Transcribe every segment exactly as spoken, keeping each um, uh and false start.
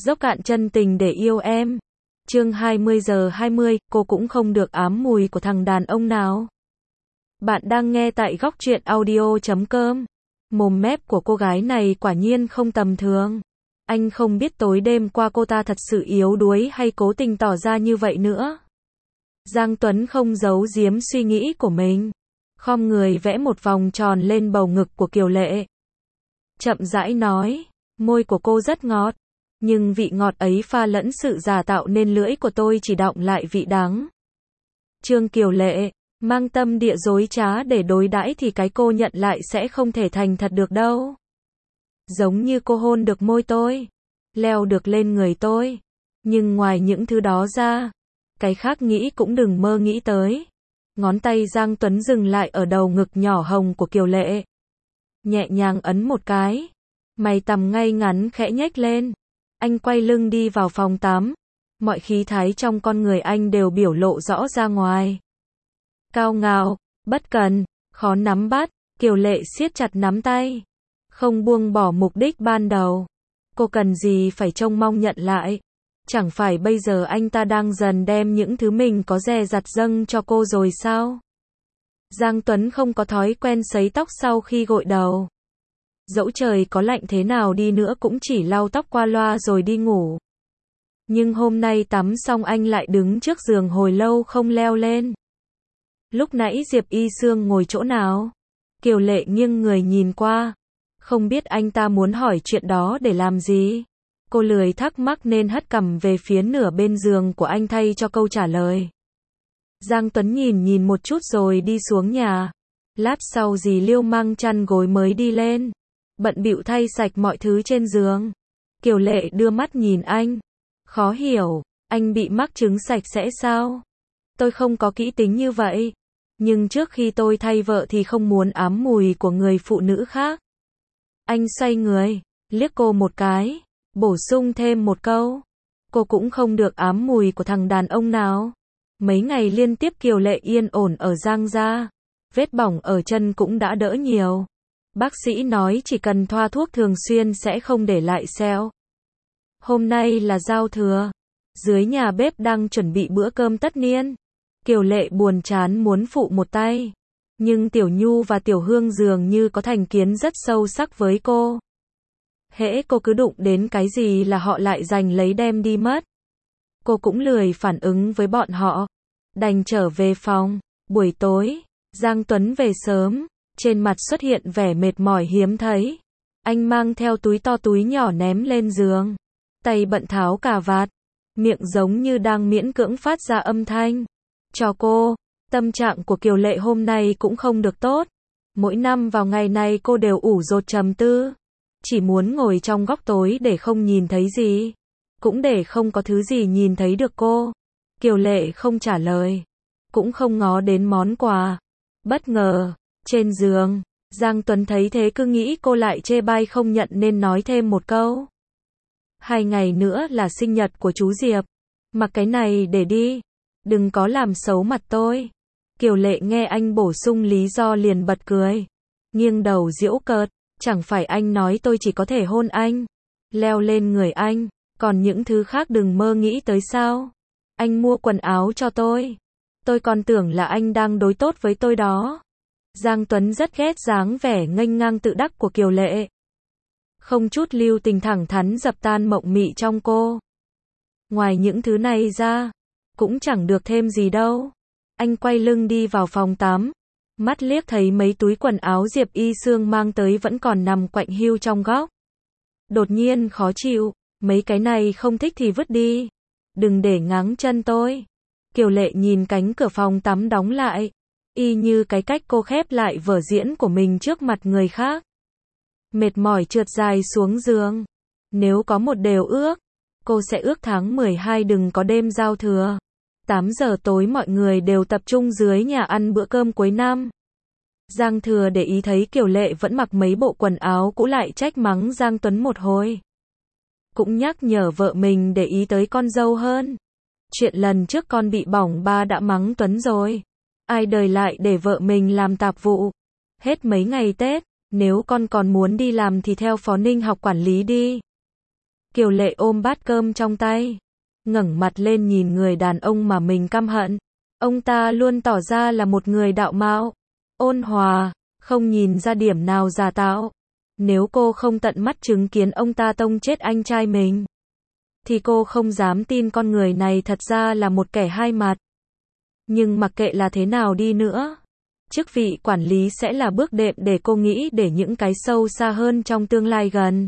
Dốc cạn chân tình để yêu em. Chương hai mươi giờ hai mươi, cô cũng không được ám mùi của thằng đàn ông nào. Bạn đang nghe tại góc truyện audio chấm com. Mồm mép của cô gái này quả nhiên không tầm thường. Anh không biết tối đêm qua cô ta thật sự yếu đuối hay cố tình tỏ ra như vậy nữa. Giang Tuấn không giấu giếm suy nghĩ của mình. Khom người vẽ một vòng tròn lên bầu ngực của Kiều Lệ. Chậm rãi nói, môi của cô rất ngọt. Nhưng vị ngọt ấy pha lẫn sự giả tạo nên lưỡi của tôi chỉ đọng lại vị đắng. Trương Kiều Lệ, mang tâm địa dối trá để đối đãi thì cái cô nhận lại sẽ không thể thành thật được đâu. Giống như cô hôn được môi tôi, leo được lên người tôi. Nhưng ngoài những thứ đó ra, cái khác nghĩ cũng đừng mơ nghĩ tới. Ngón tay Giang Tuấn dừng lại ở đầu ngực nhỏ hồng của Kiều Lệ. Nhẹ nhàng ấn một cái. Mày tằm ngay ngắn khẽ nhếch lên. Anh quay lưng đi vào phòng tắm. Mọi khí thái trong con người anh đều biểu lộ rõ ra ngoài. Cao ngạo, bất cần, khó nắm bắt. Kiều Lệ siết chặt nắm tay. Không buông bỏ mục đích ban đầu. Cô cần gì phải trông mong nhận lại. Chẳng phải bây giờ anh ta đang dần đem những thứ mình có dè dặt dâng cho cô rồi sao? Giang Tuấn không có thói quen sấy tóc sau khi gội đầu. Dẫu trời có lạnh thế nào đi nữa cũng chỉ lau tóc qua loa rồi đi ngủ. Nhưng hôm nay tắm xong anh lại đứng trước giường hồi lâu không leo lên. Lúc nãy Diệp Y Sương ngồi chỗ nào? Kiều Lệ nghiêng người nhìn qua. Không biết anh ta muốn hỏi chuyện đó để làm gì? Cô lười thắc mắc nên hất cằm về phía nửa bên giường của anh thay cho câu trả lời. Giang Tuấn nhìn nhìn một chút rồi đi xuống nhà. Lát sau dì Liêu mang chăn gối mới đi lên. Bận bịu thay sạch mọi thứ trên giường. Kiều Lệ đưa mắt nhìn anh. Khó hiểu, anh bị mắc chứng sạch sẽ sao? Tôi không có kỹ tính như vậy. Nhưng trước khi tôi thay vợ thì không muốn ám mùi của người phụ nữ khác. Anh xoay người, liếc cô một cái. Bổ sung thêm một câu. Cô cũng không được ám mùi của thằng đàn ông nào. Mấy ngày liên tiếp Kiều Lệ yên ổn ở Giang gia. Vết bỏng ở chân cũng đã đỡ nhiều. Bác sĩ nói chỉ cần thoa thuốc thường xuyên sẽ không để lại sẹo. Hôm nay là giao thừa. Dưới nhà bếp đang chuẩn bị bữa cơm tất niên. Kiều Lệ buồn chán muốn phụ một tay. Nhưng Tiểu Nhu và Tiểu Hương dường như có thành kiến rất sâu sắc với cô. Hễ cô cứ đụng đến cái gì là họ lại giành lấy đem đi mất. Cô cũng lười phản ứng với bọn họ. Đành trở về phòng. Buổi tối, Giang Tuấn về sớm. Trên mặt xuất hiện vẻ mệt mỏi hiếm thấy. Anh mang theo túi to túi nhỏ ném lên giường. Tay bận tháo cà vạt. Miệng giống như đang miễn cưỡng phát ra âm thanh. Cho cô, tâm trạng của Kiều Lệ hôm nay cũng không được tốt. Mỗi năm vào ngày này cô đều ủ rột trầm tư. Chỉ muốn ngồi trong góc tối để không nhìn thấy gì. Cũng để không có thứ gì nhìn thấy được cô. Kiều Lệ không trả lời. Cũng không ngó đến món quà. Bất ngờ, trên giường, Giang Tuấn thấy thế cứ nghĩ cô lại chê bai không nhận nên nói thêm một câu. Hai ngày nữa là sinh nhật của chú Diệp. Mặc cái này để đi. Đừng có làm xấu mặt tôi. Kiều Lệ nghe anh bổ sung lý do liền bật cười. Nghiêng đầu giễu cợt. Chẳng phải anh nói tôi chỉ có thể hôn anh. Leo lên người anh. Còn những thứ khác đừng mơ nghĩ tới sao. Anh mua quần áo cho tôi. Tôi còn tưởng là anh đang đối tốt với tôi đó. Giang Tuấn rất ghét dáng vẻ nghênh ngang tự đắc của Kiều Lệ. Không chút lưu tình thẳng thắn dập tan mộng mị trong cô. Ngoài những thứ này ra, cũng chẳng được thêm gì đâu. Anh quay lưng đi vào phòng tắm. Mắt liếc thấy mấy túi quần áo Diệp Y Sương mang tới vẫn còn nằm quạnh hiu trong góc. Đột nhiên khó chịu. Mấy cái này không thích thì vứt đi. Đừng để ngáng chân tôi. Kiều Lệ nhìn cánh cửa phòng tắm đóng lại. Y như cái cách cô khép lại vở diễn của mình trước mặt người khác. Mệt mỏi trượt dài xuống giường. Nếu có một điều ước, cô sẽ ước tháng mười hai đừng có đêm giao thừa. tám giờ tối mọi người đều tập trung dưới nhà ăn bữa cơm cuối năm. Giang Thừa để ý thấy Kiều Lệ vẫn mặc mấy bộ quần áo cũ lại trách mắng Giang Tuấn một hồi. Cũng nhắc nhở vợ mình để ý tới con dâu hơn. Chuyện lần trước con bị bỏng ba đã mắng Tuấn rồi. Ai đời lại để vợ mình làm tạp vụ. Hết mấy ngày Tết, nếu con còn muốn đi làm thì theo Phó Ninh học quản lý đi. Kiều Lệ ôm bát cơm trong tay, ngẩng mặt lên nhìn người đàn ông mà mình căm hận. Ông ta luôn tỏ ra là một người đạo mạo, ôn hòa, không nhìn ra điểm nào giả tạo. Nếu cô không tận mắt chứng kiến ông ta tông chết anh trai mình, thì cô không dám tin con người này thật ra là một kẻ hai mặt. Nhưng mặc kệ là thế nào đi nữa, chức vị quản lý sẽ là bước đệm để cô nghĩ để những cái sâu xa hơn trong tương lai gần.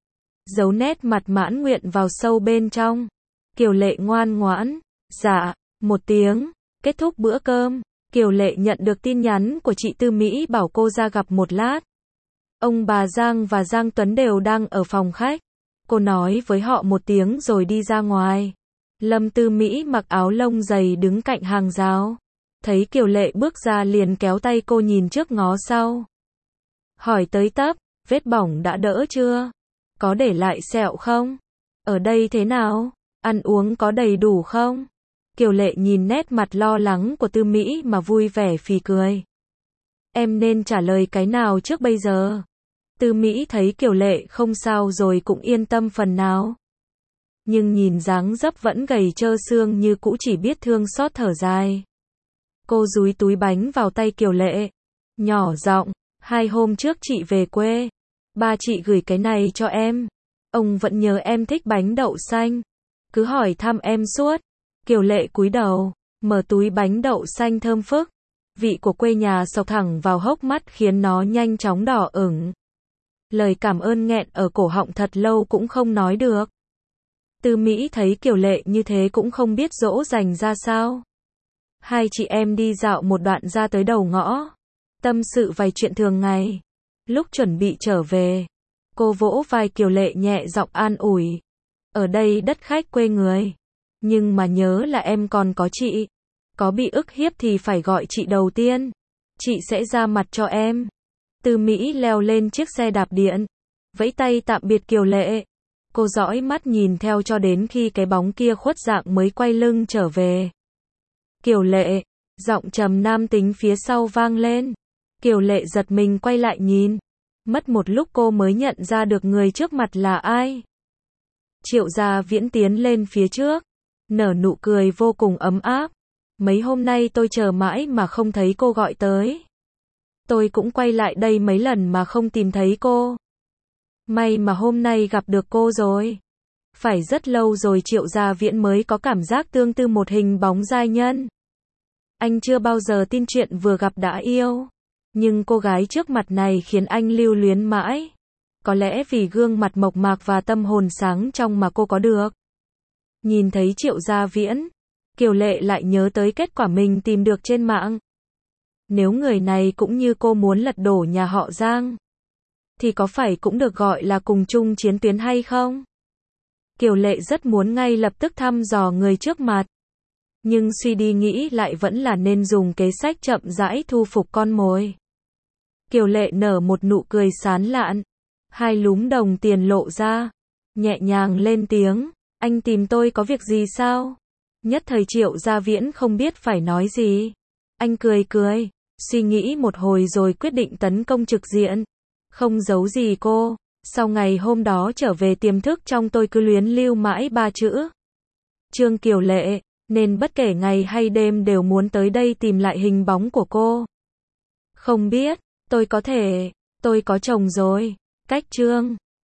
Dấu nét mặt mãn nguyện vào sâu bên trong. Kiều Lệ ngoan ngoãn, dạ, một tiếng. Kết thúc bữa cơm, Kiều Lệ nhận được tin nhắn của chị Tư Mỹ bảo cô ra gặp một lát. Ông bà Giang và Giang Tuấn đều đang ở phòng khách. Cô nói với họ một tiếng rồi đi ra ngoài. Lâm Tư Mỹ mặc áo lông dày đứng cạnh hàng rào. Thấy Kiều Lệ bước ra liền kéo tay cô nhìn trước ngó sau. Hỏi tới tấp, vết bỏng đã đỡ chưa? Có để lại sẹo không? Ở đây thế nào? Ăn uống có đầy đủ không? Kiều Lệ nhìn nét mặt lo lắng của Tư Mỹ mà vui vẻ phì cười. Em nên trả lời cái nào trước bây giờ? Tư Mỹ thấy Kiều Lệ không sao rồi cũng yên tâm phần nào. Nhưng nhìn dáng dấp vẫn gầy trơ xương như cũ chỉ biết thương xót thở dài. Cô dúi túi bánh vào tay Kiều Lệ. Nhỏ giọng, hai hôm trước chị về quê. Ba chị gửi cái này cho em. Ông vẫn nhớ em thích bánh đậu xanh. Cứ hỏi thăm em suốt. Kiều Lệ cúi đầu, mở túi bánh đậu xanh thơm phức. Vị của quê nhà xộc thẳng vào hốc mắt khiến nó nhanh chóng đỏ ửng. Lời cảm ơn nghẹn ở cổ họng thật lâu cũng không nói được. Tư Mỹ thấy Kiều Lệ như thế cũng không biết dỗ dành ra sao. Hai chị em đi dạo một đoạn ra tới đầu ngõ. Tâm sự vài chuyện thường ngày. Lúc chuẩn bị trở về, cô vỗ vai Kiều Lệ nhẹ giọng an ủi. Ở đây đất khách quê người. Nhưng mà nhớ là em còn có chị. Có bị ức hiếp thì phải gọi chị đầu tiên. Chị sẽ ra mặt cho em. Tư Mỹ leo lên chiếc xe đạp điện. Vẫy tay tạm biệt Kiều Lệ. Cô dõi mắt nhìn theo cho đến khi cái bóng kia khuất dạng mới quay lưng trở về. Kiều Lệ, giọng trầm nam tính phía sau vang lên. Kiều Lệ giật mình quay lại nhìn. Mất một lúc cô mới nhận ra được người trước mặt là ai. Triệu Gia Viễn tiến lên phía trước, nở nụ cười vô cùng ấm áp. Mấy hôm nay tôi chờ mãi mà không thấy cô gọi tới. Tôi cũng quay lại đây mấy lần mà không tìm thấy cô. May mà hôm nay gặp được cô rồi. Phải rất lâu rồi Triệu Gia Viễn mới có cảm giác tương tư một hình bóng giai nhân. Anh chưa bao giờ tin chuyện vừa gặp đã yêu. Nhưng cô gái trước mặt này khiến anh lưu luyến mãi. Có lẽ vì gương mặt mộc mạc và tâm hồn sáng trong mà cô có được. Nhìn thấy Triệu Gia Viễn, Kiều Lệ lại nhớ tới kết quả mình tìm được trên mạng. Nếu người này cũng như cô muốn lật đổ nhà họ Giang, thì có phải cũng được gọi là cùng chung chiến tuyến hay không? Kiều Lệ rất muốn ngay lập tức thăm dò người trước mặt. Nhưng suy đi nghĩ lại vẫn là nên dùng kế sách chậm rãi thu phục con mồi. Kiều Lệ nở một nụ cười sán lạn. Hai lúm đồng tiền lộ ra. Nhẹ nhàng lên tiếng. Anh tìm tôi có việc gì sao? Nhất thời Triệu Gia Viễn không biết phải nói gì. Anh cười cười. Suy nghĩ một hồi rồi quyết định tấn công trực diện. Không giấu gì cô. Sau ngày hôm đó trở về tiềm thức trong tôi cứ luyến lưu mãi ba chữ. Trương Kiều Lệ. Nên bất kể ngày hay đêm đều muốn tới đây tìm lại hình bóng của cô. Không biết. Tôi có thể. Tôi có chồng rồi. Cách Trương.